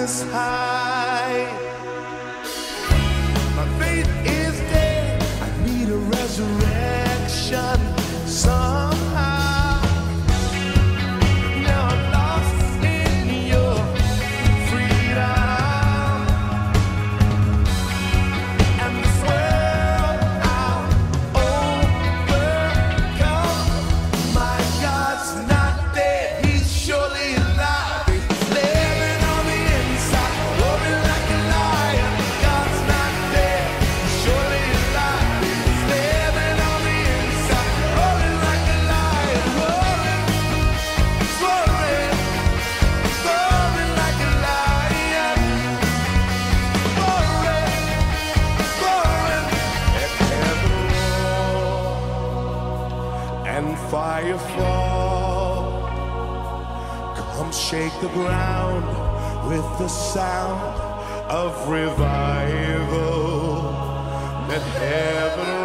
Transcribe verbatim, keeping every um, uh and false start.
is high. My faith is dead. I need a resurrection somehow. Now I'm lost in your freedom, and this world I'll overcome. My God's not dead, He's surely alive. He's living on the inside, roaring like a lion. God's not dead, He's surely alive. He's living on the inside, roaring like a lion, roaring, roaring, roaring like a lion, roaring, roaring. Let heaven roar and fire fall. Come shake the ground with the sound of revival. Let heaven